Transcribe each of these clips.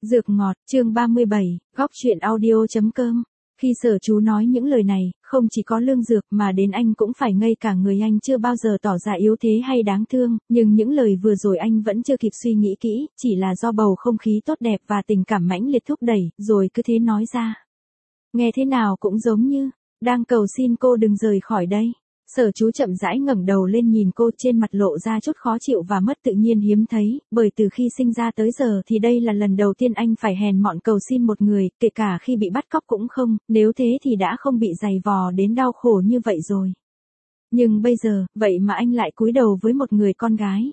Dược ngọt, chương 37, góc truyện audio.com. Khi Sở Chú nói những lời này, không chỉ có Lương Dược mà đến anh cũng phải ngây cả người. Anh chưa bao giờ tỏ ra yếu thế hay đáng thương, nhưng những lời vừa rồi anh vẫn chưa kịp suy nghĩ kỹ, chỉ là do bầu không khí tốt đẹp và tình cảm mãnh liệt thúc đẩy, rồi cứ thế nói ra. Nghe thế nào cũng giống như, đang cầu xin cô đừng rời khỏi đây. Sở Chú chậm rãi ngẩng đầu lên nhìn cô, trên mặt lộ ra chút khó chịu và mất tự nhiên hiếm thấy, bởi từ khi sinh ra tới giờ thì đây là lần đầu tiên anh phải hèn mọn cầu xin một người, kể cả khi bị bắt cóc cũng không, nếu thế thì đã không bị giày vò đến đau khổ như vậy rồi. Nhưng bây giờ, vậy mà anh lại cúi đầu với một người con gái.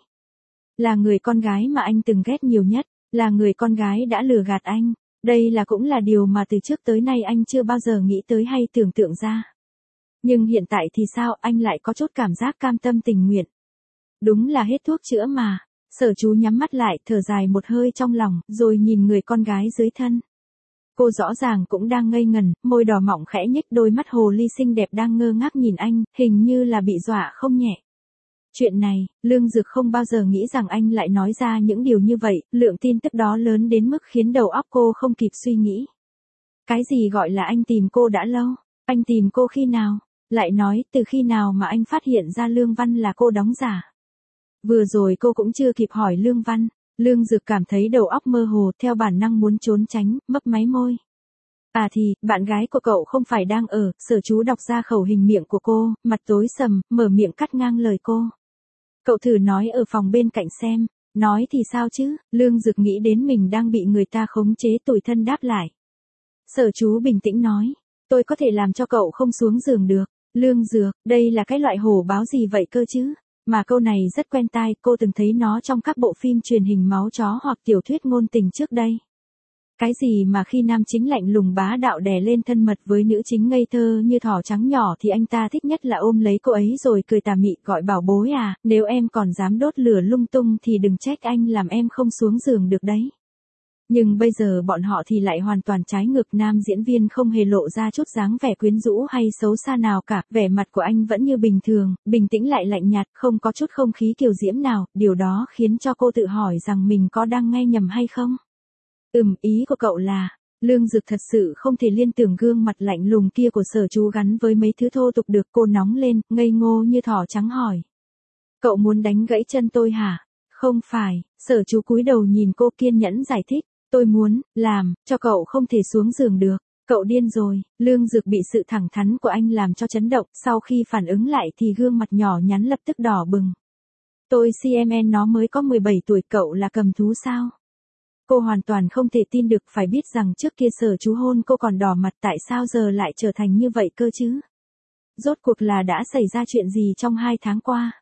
Là người con gái mà anh từng ghét nhiều nhất, là người con gái đã lừa gạt anh. Đây cũng là điều mà từ trước tới nay anh chưa bao giờ nghĩ tới hay tưởng tượng ra. Nhưng hiện tại thì sao, anh lại có chút cảm giác cam tâm tình nguyện. Đúng là hết thuốc chữa mà. Sở Chú nhắm mắt lại, thở dài một hơi trong lòng, rồi nhìn người con gái dưới thân. Cô rõ ràng cũng đang ngây ngần, môi đỏ mọng khẽ nhếch, đôi mắt hồ ly xinh đẹp đang ngơ ngác nhìn anh, hình như là bị dọa không nhẹ. Chuyện này, Lương Dược không bao giờ nghĩ rằng anh lại nói ra những điều như vậy, lượng tin tức đó lớn đến mức khiến đầu óc cô không kịp suy nghĩ. Cái gì gọi là anh tìm cô đã lâu? Anh tìm cô khi nào? Lại nói, từ khi nào mà anh phát hiện ra Lương Văn là cô đóng giả? Vừa rồi cô cũng chưa kịp hỏi Lương Văn. Lương Dược cảm thấy đầu óc mơ hồ, theo bản năng muốn trốn tránh, mấp máy môi. À thì, bạn gái của cậu không phải đang ở. Sở Chú đọc ra khẩu hình miệng của cô, mặt tối sầm, mở miệng cắt ngang lời cô. Cậu thử nói ở phòng bên cạnh xem. Nói thì sao chứ? Lương Dược nghĩ đến mình đang bị người ta khống chế, tủi thân đáp lại. Sở Chú bình tĩnh nói. Tôi có thể làm cho cậu không xuống giường được. Lương Dược, đây là cái loại hổ báo gì vậy cơ chứ? Mà câu này rất quen tai, cô từng thấy nó trong các bộ phim truyền hình máu chó hoặc tiểu thuyết ngôn tình trước đây. Cái gì mà khi nam chính lạnh lùng bá đạo đè lên thân mật với nữ chính ngây thơ như thỏ trắng nhỏ thì anh ta thích nhất là ôm lấy cô ấy rồi cười tà mị gọi bảo bối à, nếu em còn dám đốt lửa lung tung thì đừng trách anh làm em không xuống giường được đấy. Nhưng bây giờ bọn họ thì lại hoàn toàn trái ngược, nam diễn viên không hề lộ ra chút dáng vẻ quyến rũ hay xấu xa nào cả, vẻ mặt của anh vẫn như bình thường, bình tĩnh lại lạnh nhạt, không có chút không khí kiều diễm nào, điều đó khiến cho cô tự hỏi rằng mình có đang nghe nhầm hay không. Ý của cậu là, Lương Dược thật sự không thể liên tưởng gương mặt lạnh lùng kia của Sở Chú gắn với mấy thứ thô tục được. Cô nóng lên, ngây ngô như thỏ trắng hỏi. Cậu muốn đánh gãy chân tôi hả? Không phải. Sở Chú cúi đầu nhìn cô, kiên nhẫn giải thích. Tôi muốn làm cho cậu không thể xuống giường được. Cậu điên rồi. Lương Dược bị sự thẳng thắn của anh làm cho chấn động, sau khi phản ứng lại thì gương mặt nhỏ nhắn lập tức đỏ bừng. Tôi CMN nó mới có 17 tuổi, cậu là cầm thú sao? Cô hoàn toàn không thể tin được, phải biết rằng trước kia Sở Chú hôn cô còn đỏ mặt, tại sao giờ lại trở thành như vậy cơ chứ? Rốt cuộc là đã xảy ra chuyện gì trong 2 tháng qua?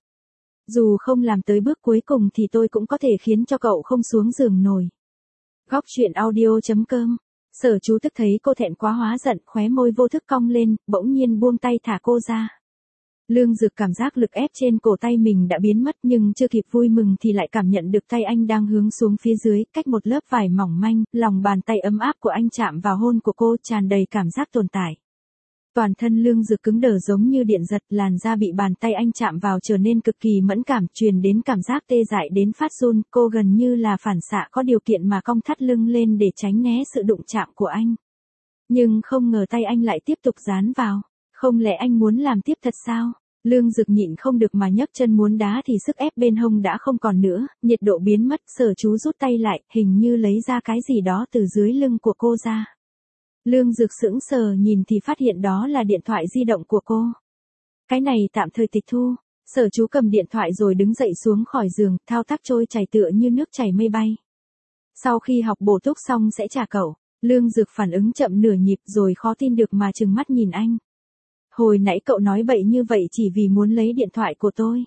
Dù không làm tới bước cuối cùng thì tôi cũng có thể khiến cho cậu không xuống giường nổi. Góc truyện audio.com. Sở Chú tức thấy cô thẹn quá hóa giận, khóe môi vô thức cong lên, bỗng nhiên buông tay thả cô ra. Lương Dược cảm giác lực ép trên cổ tay mình đã biến mất, nhưng chưa kịp vui mừng thì lại cảm nhận được tay anh đang hướng xuống phía dưới, cách một lớp vải mỏng manh, lòng bàn tay ấm áp của anh chạm vào hôn của cô, tràn đầy cảm giác tồn tại. Toàn thân Lương Dược cứng đờ giống như điện giật, làn da bị bàn tay anh chạm vào trở nên cực kỳ mẫn cảm, truyền đến cảm giác tê dại đến phát run, cô gần như là phản xạ có điều kiện mà cong thắt lưng lên để tránh né sự đụng chạm của anh. Nhưng không ngờ tay anh lại tiếp tục dán vào. Không lẽ anh muốn làm tiếp thật sao? Lương Dược nhịn không được mà nhấc chân muốn đá thì sức ép bên hông đã không còn nữa, nhiệt độ biến mất. Sở Chú rút tay lại, hình như lấy ra cái gì đó từ dưới lưng của cô ra. Lương Dược sững sờ nhìn thì phát hiện đó là điện thoại di động của cô. Cái này tạm thời tịch thu. Sở Chú cầm điện thoại rồi đứng dậy xuống khỏi giường, thao tác trôi chảy tựa như nước chảy mây bay. Sau khi học bổ túc xong sẽ trả cậu. Lương Dược phản ứng chậm nửa nhịp rồi khó tin được mà trừng mắt nhìn anh. Hồi nãy cậu nói bậy như vậy chỉ vì muốn lấy điện thoại của tôi.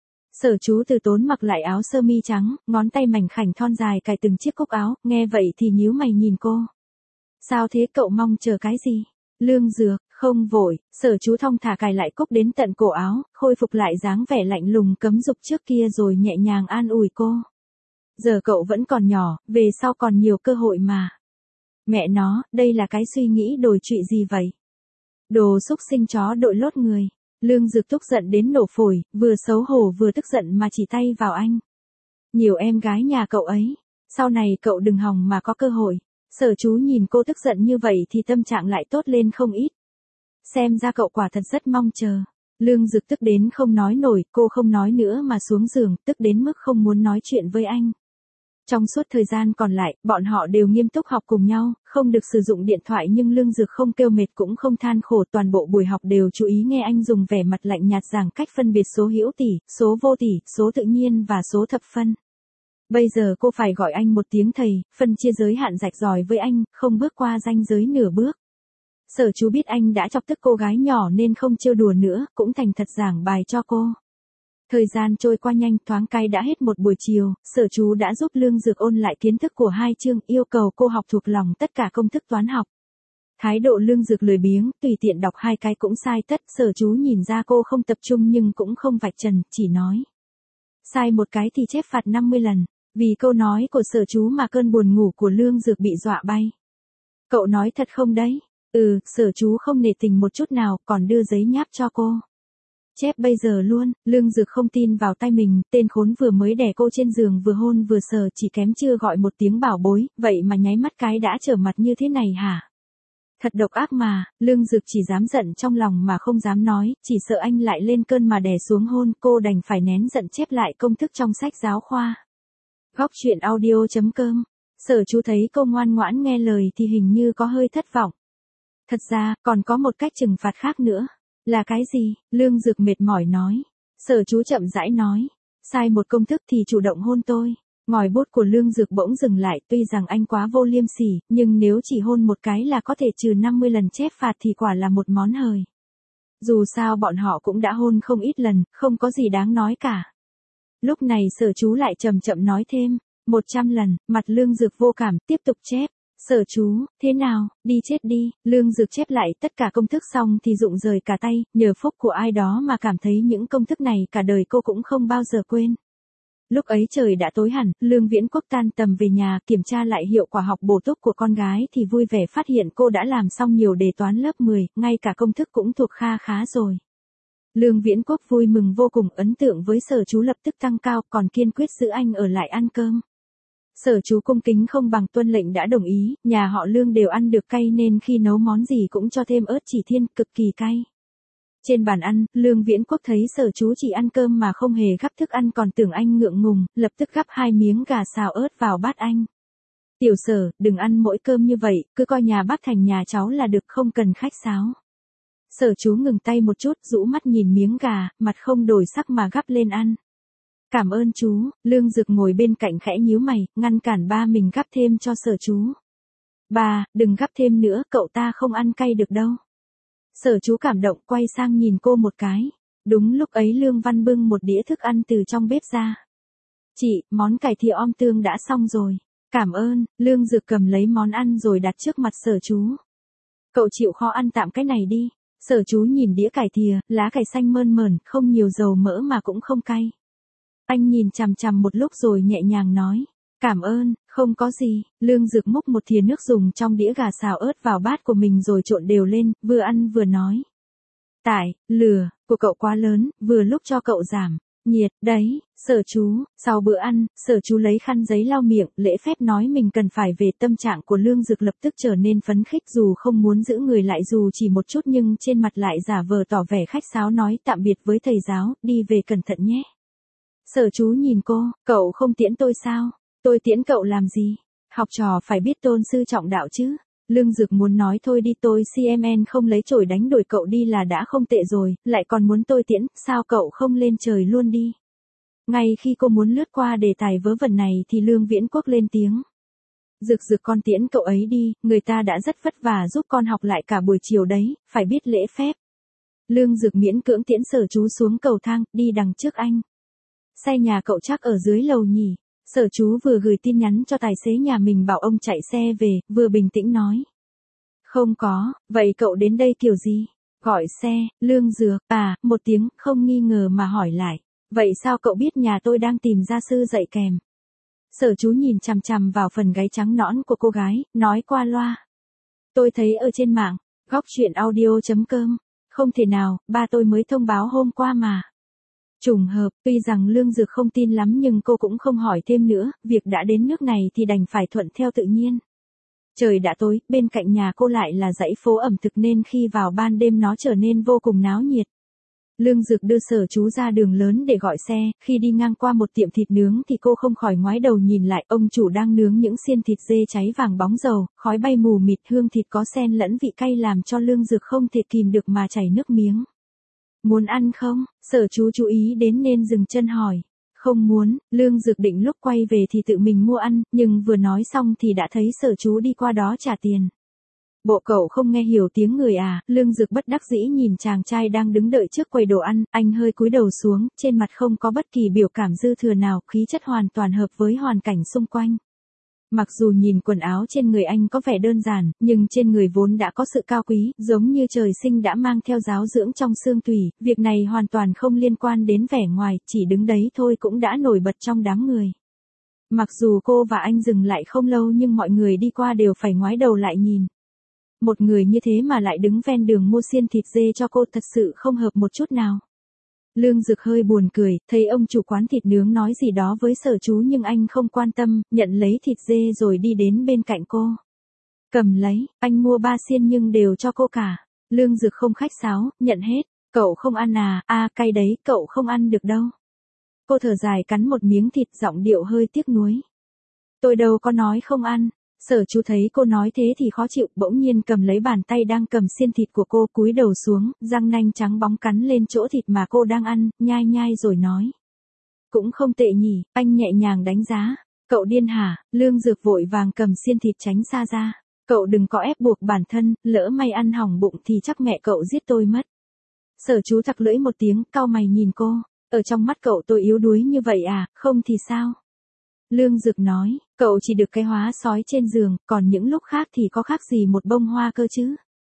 Sở Chú từ tốn mặc lại áo sơ mi trắng, ngón tay mảnh khảnh thon dài cài từng chiếc cúc áo, nghe vậy thì nhíu mày nhìn cô. Sao thế, cậu mong chờ cái gì? Lương Dược, không vội. Sở Chú thong thả cài lại cúc đến tận cổ áo, khôi phục lại dáng vẻ lạnh lùng cấm dục trước kia rồi nhẹ nhàng an ủi cô. Giờ cậu vẫn còn nhỏ, về sau còn nhiều cơ hội mà. Mẹ nó, đây là cái suy nghĩ đồi trụy gì vậy? Đồ xúc sinh chó đội lốt người. Lương Dược tức giận đến nổ phổi, vừa xấu hổ vừa tức giận mà chỉ tay vào anh. Nhiều em gái nhà cậu ấy. Sau này cậu đừng hòng mà có cơ hội. Sở chú nhìn cô tức giận như vậy thì tâm trạng lại tốt lên không ít. Xem ra cậu quả thật rất mong chờ. Lương Dực tức đến không nói nổi, cô không nói nữa mà xuống giường, tức đến mức không muốn nói chuyện với anh. Trong suốt thời gian còn lại, bọn họ đều nghiêm túc học cùng nhau, không được sử dụng điện thoại nhưng Lương Dực không kêu mệt cũng không than khổ, toàn bộ buổi học đều chú ý nghe anh dùng vẻ mặt lạnh nhạt giảng cách phân biệt số hữu tỷ, số vô tỷ, số tự nhiên và số thập phân. Bây giờ cô phải gọi anh một tiếng thầy, phân chia giới hạn rạch ròi với anh, không bước qua ranh giới nửa bước. Sở chú biết anh đã chọc tức cô gái nhỏ nên không trêu đùa nữa, cũng thành thật giảng bài cho cô. Thời gian trôi qua nhanh, thoáng cái đã hết một buổi chiều, sở chú đã giúp Lương Dược ôn lại kiến thức của 2 chương, yêu cầu cô học thuộc lòng tất cả công thức toán học. Thái độ Lương Dược lười biếng, tùy tiện đọc 2 cái cũng sai tất, sở chú nhìn ra cô không tập trung nhưng cũng không vạch trần, chỉ nói. Sai một cái thì chép phạt 50 lần, vì câu nói của sở chú mà cơn buồn ngủ của Lương Dược bị dọa bay. Cậu nói thật không đấy? Sở chú không nể tình một chút nào, còn đưa giấy nháp cho cô. Chép bây giờ luôn. Lương Dược không tin vào tay mình, tên khốn vừa mới đè cô trên giường vừa hôn vừa sờ, chỉ kém chưa gọi một tiếng bảo bối, vậy mà nháy mắt cái đã trở mặt như thế này hả? Thật độc ác mà. Lương Dược chỉ dám giận trong lòng mà không dám nói, chỉ sợ anh lại lên cơn mà đè xuống hôn, cô đành phải nén giận chép lại công thức trong sách giáo khoa. Góc truyện audio.com. Sở chú thấy cô ngoan ngoãn nghe lời thì hình như có hơi thất vọng. Thật ra, còn có một cách trừng phạt khác nữa. Là cái gì? Lương Dược mệt mỏi nói. Sở chú chậm rãi nói. Sai một công thức thì chủ động hôn tôi. Ngòi bút của Lương Dược bỗng dừng lại, tuy rằng anh quá vô liêm sỉ, nhưng nếu chỉ hôn một cái là có thể trừ 50 lần chép phạt thì quả là một món hời. Dù sao bọn họ cũng đã hôn không ít lần, không có gì đáng nói cả. Lúc này sở chú lại chậm chậm nói thêm. 100 lần, mặt Lương Dược vô cảm, tiếp tục chép. Sở chú, thế nào, đi chết đi. Lương Dược chép lại tất cả công thức xong thì rụng rời cả tay, nhờ phúc của ai đó mà cảm thấy những công thức này cả đời cô cũng không bao giờ quên. Lúc ấy trời đã tối hẳn, Lương Viễn Quốc tan tầm về nhà, kiểm tra lại hiệu quả học bổ túc của con gái thì vui vẻ phát hiện cô đã làm xong nhiều đề toán lớp 10, ngay cả công thức cũng thuộc kha khá rồi. Lương Viễn Quốc vui mừng vô cùng, ấn tượng với sở chú lập tức tăng cao, còn kiên quyết giữ anh ở lại ăn cơm. Sở chú cung kính không bằng tuân lệnh đã đồng ý, nhà họ Lương đều ăn được cay nên khi nấu món gì cũng cho thêm ớt chỉ thiên, cực kỳ cay. Trên bàn ăn, Lương Viễn Quốc thấy sở chú chỉ ăn cơm mà không hề gắp thức ăn còn tưởng anh ngượng ngùng, lập tức gắp 2 miếng gà xào ớt vào bát anh. Tiểu Sở, đừng ăn mỗi cơm như vậy, cứ coi nhà bác thành nhà cháu là được, không cần khách sáo. Sở chú ngừng tay một chút, rũ mắt nhìn miếng gà, mặt không đổi sắc mà gắp lên ăn. Cảm ơn chú. Lương Dược ngồi bên cạnh khẽ nhíu mày, ngăn cản ba mình gắp thêm cho sở chú. Ba, đừng gắp thêm nữa, cậu ta không ăn cay được đâu. Sở chú cảm động quay sang nhìn cô một cái. Đúng lúc ấy Lương Văn bưng một đĩa thức ăn từ trong bếp ra. Chị, món cải thìa om tương đã xong rồi. Cảm ơn. Lương Dược cầm lấy món ăn rồi đặt trước mặt sở chú. Cậu chịu khó ăn tạm cái này đi. Sở chú nhìn đĩa cải thìa, lá cải xanh mơn mởn, không nhiều dầu mỡ mà cũng không cay. Anh nhìn chằm chằm một lúc rồi nhẹ nhàng nói. Cảm ơn, không có gì. Lương Dược múc một thìa nước dùng trong đĩa gà xào ớt vào bát của mình rồi trộn đều lên, vừa ăn vừa nói. Lửa của cậu quá lớn, vừa lúc cho cậu giảm nhiệt, đấy. Sở chú, sau bữa ăn, sở chú lấy khăn giấy lau miệng, lễ phép nói mình cần phải về. Tâm trạng của Lương Dược lập tức trở nên phấn khích, dù không muốn giữ người lại dù chỉ một chút nhưng trên mặt lại giả vờ tỏ vẻ khách sáo nói tạm biệt với thầy giáo, đi về cẩn thận nhé. Sở chú nhìn cô, cậu không tiễn tôi sao? Tôi tiễn cậu làm gì? Học trò phải biết tôn sư trọng đạo chứ. Lương Dược muốn nói thôi đi, tôi CMN không lấy chổi đánh đuổi cậu đi là đã không tệ rồi, lại còn muốn tôi tiễn, sao cậu không lên trời luôn đi? Ngay khi cô muốn lướt qua đề tài vớ vẩn này thì Lương Viễn Quốc lên tiếng. Dược con tiễn cậu ấy đi, người ta đã rất vất vả giúp con học lại cả buổi chiều đấy, phải biết lễ phép. Lương Dược miễn cưỡng tiễn sở chú xuống cầu thang, đi đằng trước anh. Xe nhà cậu chắc ở dưới lầu nhỉ? Sở chú vừa gửi tin nhắn cho tài xế nhà mình bảo ông chạy xe về, vừa bình tĩnh nói. Không có, vậy cậu đến đây kiểu gì? Gọi xe. Lương Dược, một tiếng, không nghi ngờ mà hỏi lại. Vậy sao cậu biết nhà tôi đang tìm gia sư dạy kèm? Sở chú nhìn chằm chằm vào phần gáy trắng nõn của cô gái, nói qua loa. Tôi thấy ở trên mạng, góc truyện audio.com. Không thể nào, ba tôi mới thông báo hôm qua mà. Trùng hợp, tuy rằng Lương Dược không tin lắm nhưng cô cũng không hỏi thêm nữa, việc đã đến nước này thì đành phải thuận theo tự nhiên. Trời đã tối, bên cạnh nhà cô lại là dãy phố ẩm thực nên khi vào ban đêm nó trở nên vô cùng náo nhiệt. Lương Dược đưa Sở Chú ra đường lớn để gọi xe, khi đi ngang qua một tiệm thịt nướng thì cô không khỏi ngoái đầu nhìn lại, ông chủ đang nướng những xiên thịt dê cháy vàng bóng dầu, khói bay mù mịt, hương thịt có xen lẫn vị cay làm cho Lương Dược không thể kìm được mà chảy nước miếng. Muốn ăn không? Sở Chú chú ý đến nên dừng chân hỏi. Không muốn, Lương Dược định lúc quay về thì tự mình mua ăn, nhưng vừa nói xong thì đã thấy Sở Chú đi qua đó trả tiền. Bộ cậu không nghe hiểu tiếng người à? Lương Dược bất đắc dĩ nhìn chàng trai đang đứng đợi trước quầy đồ ăn, anh hơi cúi đầu xuống, trên mặt không có bất kỳ biểu cảm dư thừa nào, khí chất hoàn toàn hợp với hoàn cảnh xung quanh. Mặc dù nhìn quần áo trên người anh có vẻ đơn giản, nhưng trên người vốn đã có sự cao quý, giống như trời sinh đã mang theo giáo dưỡng trong xương tủy, việc này hoàn toàn không liên quan đến vẻ ngoài, chỉ đứng đấy thôi cũng đã nổi bật trong đám người. Mặc dù cô và anh dừng lại không lâu nhưng mọi người đi qua đều phải ngoái đầu lại nhìn. Một người như thế mà lại đứng ven đường mua xiên thịt dê cho cô thật sự không hợp một chút nào. Lương Dược hơi buồn cười, thấy ông chủ quán thịt nướng nói gì đó với Sở Chú nhưng anh không quan tâm, nhận lấy thịt dê rồi đi đến bên cạnh cô. Cầm lấy, anh mua 3 xiên nhưng đều cho cô cả. Lương Dược không khách sáo, nhận hết. Cậu không ăn à, cay đấy, cậu không ăn được đâu. Cô thở dài cắn một miếng thịt, giọng điệu hơi tiếc nuối. Tôi đâu có nói không ăn. Sở Chú thấy cô nói thế thì khó chịu, bỗng nhiên cầm lấy bàn tay đang cầm xiên thịt của cô, cúi đầu xuống, răng nanh trắng bóng cắn lên chỗ thịt mà cô đang ăn, nhai nhai rồi nói. Cũng không tệ nhỉ, anh nhẹ nhàng đánh giá. Cậu điên hả? Lương Dược vội vàng cầm xiên thịt tránh xa ra. Cậu đừng có ép buộc bản thân, lỡ may ăn hỏng bụng thì chắc mẹ cậu giết tôi mất. Sở Chú thặc lưỡi một tiếng, cau mày nhìn cô. Ở trong mắt cậu tôi yếu đuối như vậy à, không thì sao? Lương Dược nói, cậu chỉ được cái hóa sói trên giường, còn những lúc khác thì có khác gì một bông hoa cơ chứ.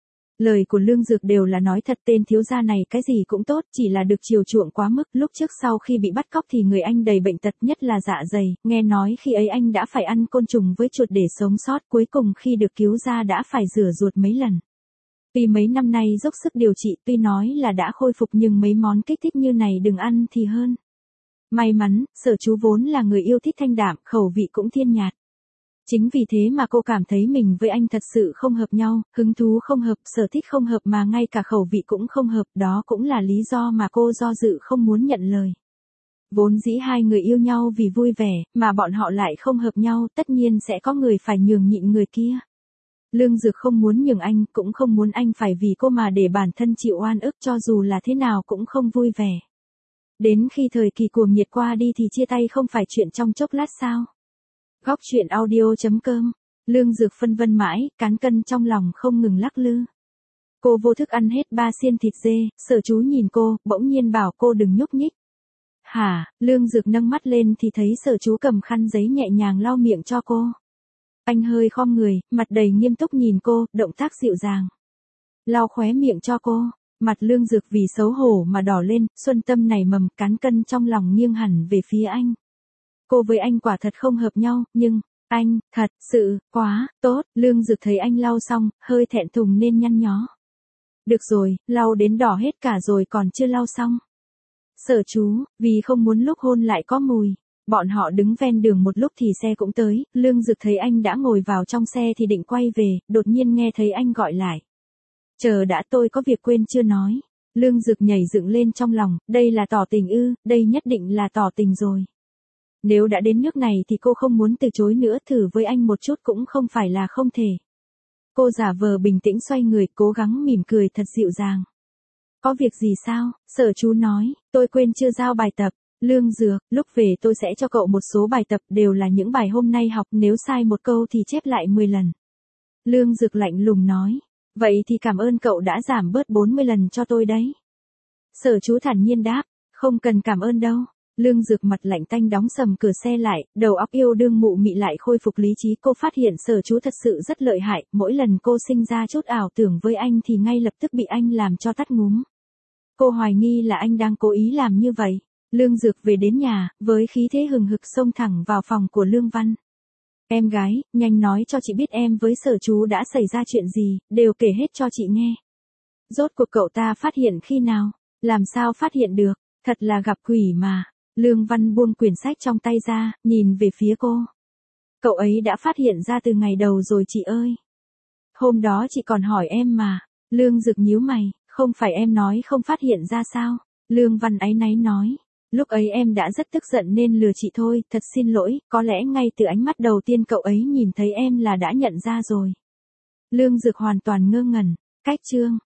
Lời của Lương Dược đều là nói thật, tên thiếu gia này cái gì cũng tốt, chỉ là được chiều chuộng quá mức. Lúc trước sau khi bị bắt cóc thì người anh đầy bệnh tật, nhất là dạ dày, nghe nói khi ấy anh đã phải ăn côn trùng với chuột để sống sót, cuối cùng khi được cứu ra đã phải rửa ruột mấy lần. Vì mấy năm nay dốc sức điều trị, tuy nói là đã khôi phục nhưng mấy món kích thích như này đừng ăn thì hơn. May mắn, Sở Chú vốn là người yêu thích thanh đạm, khẩu vị cũng thiên nhạt. Chính vì thế mà cô cảm thấy mình với anh thật sự không hợp nhau, hứng thú không hợp, sở thích không hợp mà ngay cả khẩu vị cũng không hợp, đó cũng là lý do mà cô do dự không muốn nhận lời. Vốn dĩ hai người yêu nhau vì vui vẻ, mà bọn họ lại không hợp nhau, tất nhiên sẽ có người phải nhường nhịn người kia. Lương Dược không muốn nhường anh, cũng không muốn anh phải vì cô mà để bản thân chịu oan ức, cho dù là thế nào cũng không vui vẻ. Đến khi thời kỳ cuồng nhiệt qua đi thì chia tay không phải chuyện trong chốc lát sao? Góc truyện audio.com. Lương Dược phân vân mãi, cán cân trong lòng không ngừng lắc lư. Cô vô thức ăn hết 3 xiên thịt dê, Sở Chú nhìn cô, bỗng nhiên bảo cô đừng nhúc nhích. Hả? Lương Dược nâng mắt lên thì thấy Sở Chú cầm khăn giấy nhẹ nhàng lau miệng cho cô. Anh hơi khom người, mặt đầy nghiêm túc nhìn cô, động tác dịu dàng. Lau khóe miệng cho cô. Mặt Lương Dược vì xấu hổ mà đỏ lên, xuân tâm nảy mầm, cán cân trong lòng nghiêng hẳn về phía anh. Cô với anh quả thật không hợp nhau, nhưng, anh, thật sự, quá, tốt. Lương Dược thấy anh lau xong, hơi thẹn thùng nên nhăn nhó. Được rồi, lau đến đỏ hết cả rồi còn chưa lau xong. Sở Chú, vì không muốn lúc hôn lại có mùi. Bọn họ đứng ven đường một lúc thì xe cũng tới, Lương Dược thấy anh đã ngồi vào trong xe thì định quay về, đột nhiên nghe thấy anh gọi lại. Chờ đã, tôi có việc quên chưa nói. Lương Dược nhảy dựng lên trong lòng, đây là tỏ tình ư, đây nhất định là tỏ tình rồi. Nếu đã đến nước này thì cô không muốn từ chối nữa, thử với anh một chút cũng không phải là không thể. Cô giả vờ bình tĩnh xoay người, cố gắng mỉm cười thật dịu dàng. Có việc gì sao? Sở Chú nói, tôi quên chưa giao bài tập. Lương Dược, lúc về tôi sẽ cho cậu một số bài tập, đều là những bài hôm nay học, nếu sai một câu thì chép lại 10 lần. Lương Dược lạnh lùng nói. Vậy thì cảm ơn cậu đã giảm bớt 40 lần cho tôi đấy. Sở Chú thản nhiên đáp, không cần cảm ơn đâu. Lương Dược mặt lạnh tanh đóng sầm cửa xe lại, đầu óc yêu đương mụ mị lại khôi phục lý trí. Cô phát hiện Sở Chú thật sự rất lợi hại, mỗi lần cô sinh ra chút ảo tưởng với anh thì ngay lập tức bị anh làm cho tắt ngúm. Cô hoài nghi là anh đang cố ý làm như vậy. Lương Dược về đến nhà, với khí thế hừng hực xông thẳng vào phòng của Lương Văn. Em gái, nhanh nói cho chị biết em với Sở Chú đã xảy ra chuyện gì, đều kể hết cho chị nghe. Rốt cuộc cậu ta phát hiện khi nào? Làm sao phát hiện được? Thật là gặp quỷ mà. Lương Văn buông quyển sách trong tay ra, nhìn về phía cô. Cậu ấy đã phát hiện ra từ ngày đầu rồi chị ơi. Hôm đó chị còn hỏi em mà. Lương Dực nhíu mày, không phải em nói không phát hiện ra sao? Lương Văn áy náy nói. Lúc ấy em đã rất tức giận nên lừa chị thôi, thật xin lỗi, có lẽ ngay từ ánh mắt đầu tiên cậu ấy nhìn thấy em là đã nhận ra rồi. Lương Dực hoàn toàn ngơ ngẩn. Cách chương